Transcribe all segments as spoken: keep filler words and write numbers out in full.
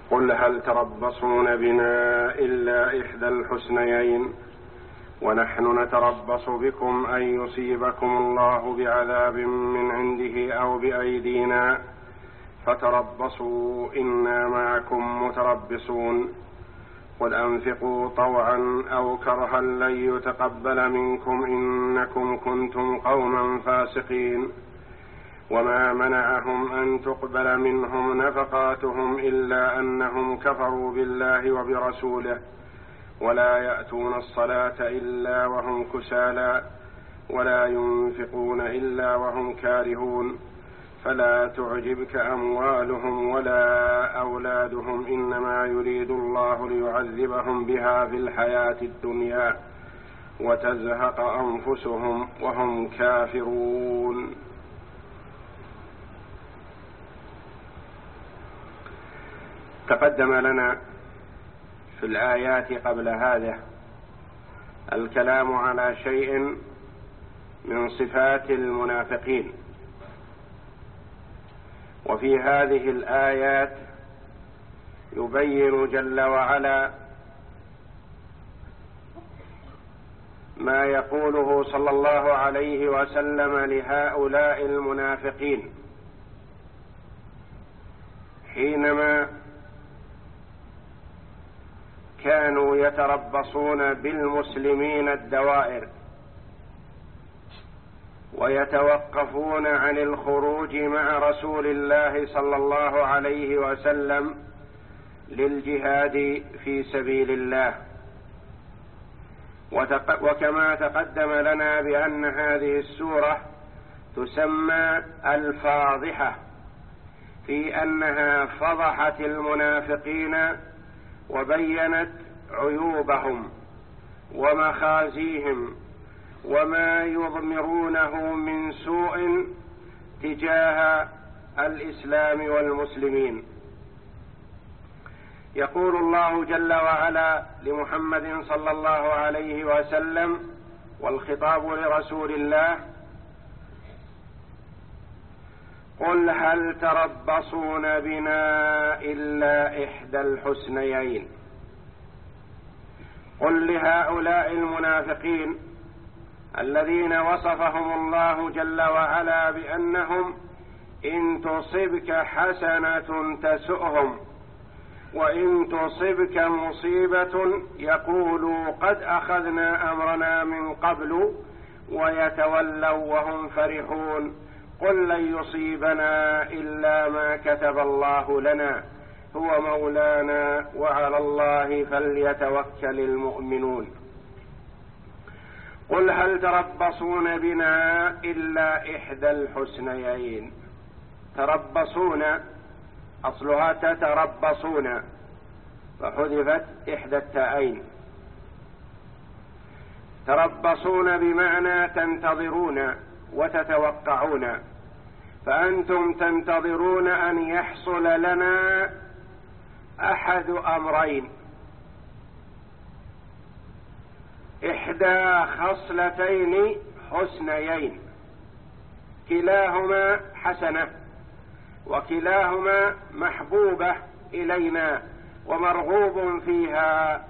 قل هل تربصون بنا إلا إحدى الحسنيين ونحن نتربص بكم أن يصيبكم الله بعذاب من عنده أو بأيدينا فتربصوا إنا معكم متربصون قل أنفقوا طوعا أو كرها لن يتقبل منكم إنكم كنتم قوما فاسقين وما منعهم أن تقبل منهم نفقاتهم إلا أنهم كفروا بالله وبرسوله ولا يأتون الصلاة إلا وهم كسالى ولا ينفقون إلا وهم كارهون فلا تعجبك أموالهم ولا أولادهم إنما يريد الله ليعذبهم بها في الحياة الدنيا وتزهق أنفسهم وهم كافرون. تقدم لنا في الآيات قبل هذا الكلام على شيء من صفات المنافقين، وفي هذه الآيات يبين جل وعلا ما يقوله صلى الله عليه وسلم لهؤلاء المنافقين حينما كانوا يتربصون بالمسلمين الدوائر ويتوقفون عن الخروج مع رسول الله صلى الله عليه وسلم للجهاد في سبيل الله. وكما تقدم لنا بأن هذه السورة تسمى الفاضحة في أنها فضحت المنافقين وبينت عيوبهم ومخازيهم وما يضمرونه من سوء تجاه الإسلام والمسلمين. يقول الله جل وعلا لمحمد صلى الله عليه وسلم والخطاب لرسول الله: قل هل تربصون بنا إلا إحدى الحسنيين. قل لهؤلاء المنافقين الذين وصفهم الله جل وعلا بأنهم إن تصبك حسنة تسؤهم وإن تصبك مصيبة يقولوا قد أخذنا أمرنا من قبل ويتولوا وهم فرحون قل لن يصيبنا إلا ما كتب الله لنا هو مولانا وعلى الله فليتوكل المؤمنون. قل هل تربصون بنا إلا إحدى الحسنيين. تربصون أصلها تتربصون فحذفت إحدى التاءين. تربصون بمعنى تنتظرون وتتوقعون، فأنتم تنتظرون أن يحصل لنا أحد أمرين: إحدى خصلتين حسنيين، كلاهما حسنة وكلاهما محبوبة إلينا ومرغوب فيها،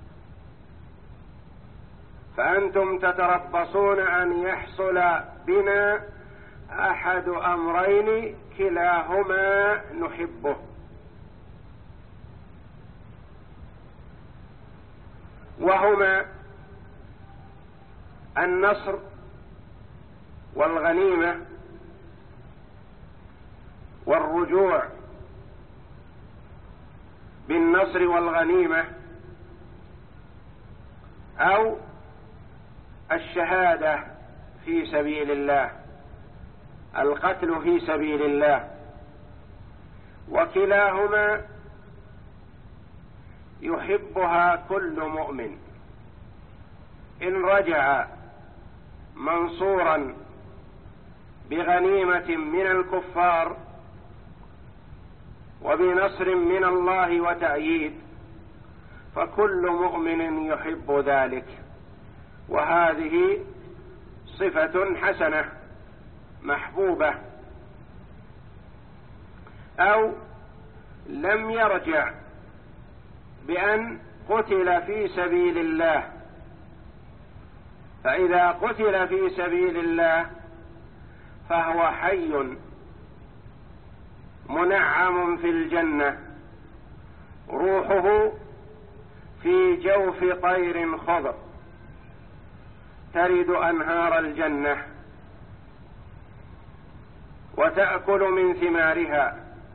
فأنتم تتربصون أن يحصل بنا أحد أمرين كلاهما نحبه. وهما النصر والغنيمة والرجوع بالنصر والغنيمة، أو الشهادة في سبيل الله، القتل في سبيل الله. وكلاهما يحبها كل مؤمن إن رجع منصورا بغنيمة من الكفار وبنصر من الله وتأييد، فكل مؤمن يحب ذلك، وهذه صفة حسنة محبوبة. أو لم يرجع بأن قتل في سبيل الله، فإذا قتل في سبيل الله فهو حي منعم في الجنة، روحه في جوف طير خضر ترد أنهار الجنة وتأكل من ثمارها.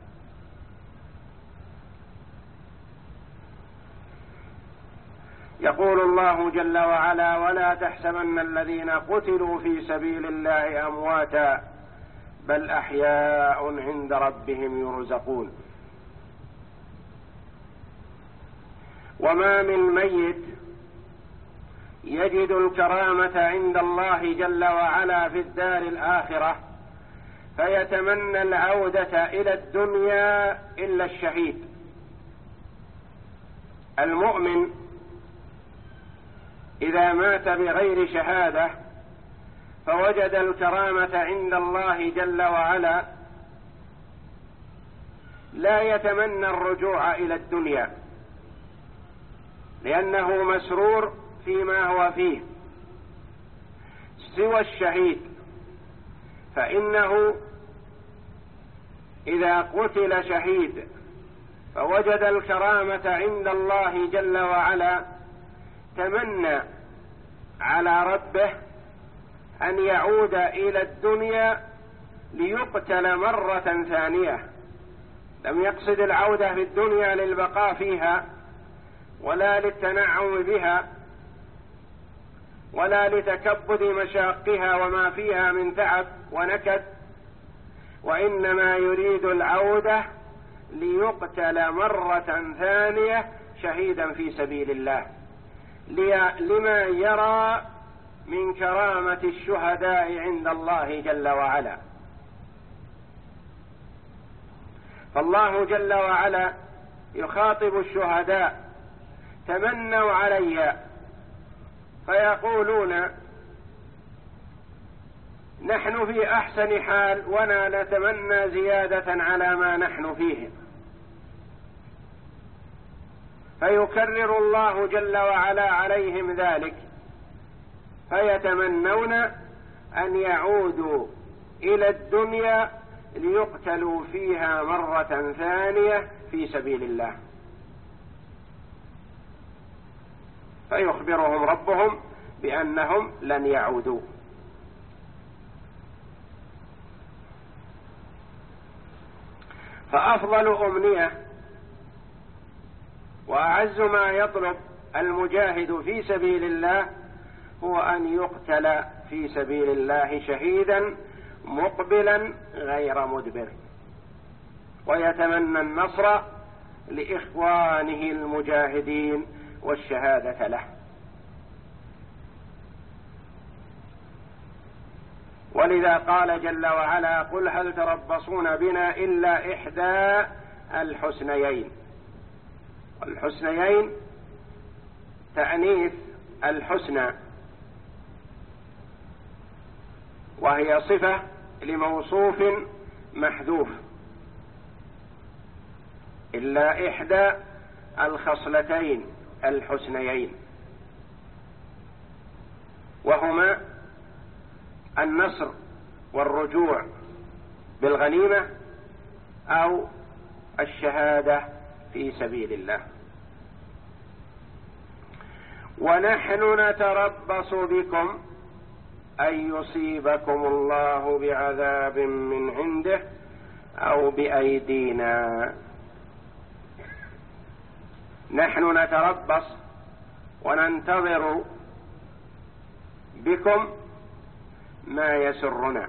يقول الله جل وعلا: ولا تحسبن الذين قتلوا في سبيل الله أمواتا بل أحياء عند ربهم يرزقون. وما من ميت يجد الكرامة عند الله جل وعلا في الدار الآخرة فيتمنى العودة إلى الدنيا إلا الشهيد. المؤمن إذا مات بغير شهادة فوجد الكرامة عند الله جل وعلا لا يتمنى الرجوع إلى الدنيا، لأنه مسرور فيما هو فيه، سوى الشهيد فإنه إذا قتل شهيد فوجد الكرامة عند الله جل وعلا تمنى على ربه أن يعود إلى الدنيا ليقتل مرة ثانية. لم يقصد العودة في الدنيا للبقاء فيها ولا للتنعم بها ولا لتكبد مشاقها وما فيها من تعب ونكد، وإنما يريد العودة ليقتل مرة ثانية شهيدا في سبيل الله، لما يرى من كرامة الشهداء عند الله جل وعلا. فالله جل وعلا يخاطب الشهداء: تمنوا علي، فيقولون: نحن في أحسن حال ولا نتمنى زيادة على ما نحن فيه. فيكرر الله جل وعلا عليهم ذلك، فيتمنون أن يعودوا إلى الدنيا ليقتلوا فيها مرة ثانية في سبيل الله. فيخبرهم ربهم بأنهم لن يعودوا. فأفضل أمنية وأعز ما يطلب المجاهد في سبيل الله هو أن يقتل في سبيل الله شهيدا مقبلا غير مدبر، ويتمنى النصر لإخوانه المجاهدين والشهادة له. ولذا قال جل وعلا: قل هل تربصون بنا إلا إحدى الحسنيين. الحسنيين تأنيث الحسنى، وهي صفة لموصوف محذوف، إلا إحدى الخصلتين الحسنيين، وهما النصر والرجوع بالغنيمة أو الشهادة في سبيل الله. ونحن نتربص بكم أن يصيبكم الله بعذاب من عنده أو بأيدينا. نحن نتربص وننتظر بكم ما يسرنا،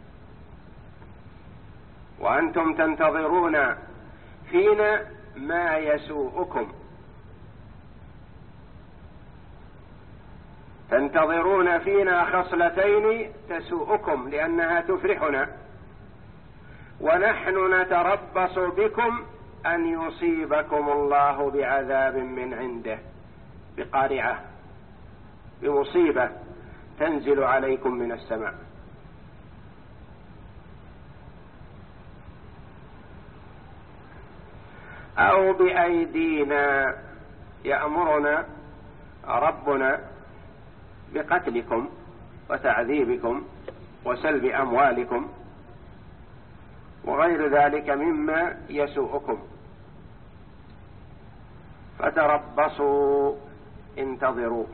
وأنتم تنتظرون فينا ما يسوءكم. تنتظرون فينا خصلتين تسوءكم لأنها تفرحنا، ونحن نتربص بكم أن يصيبكم الله بعذاب من عنده، بقارعة، بمصيبة تنزل عليكم من السماء. أو بأيدينا، يأمرنا ربنا بقتلكم وتعذيبكم وسلب أموالكم وغير ذلك مما يسوءكم، فتربصوا انتظروا.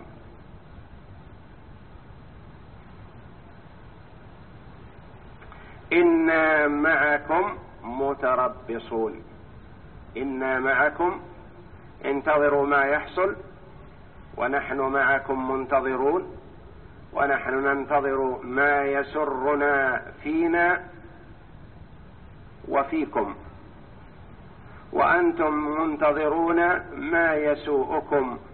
إنا معكم متربصون، إنا معكم انتظروا ما يحصل، ونحن معكم منتظرون، ونحن ننتظر ما يسرنا فينا وفيكم، وأنتم منتظرون ما يسوءكم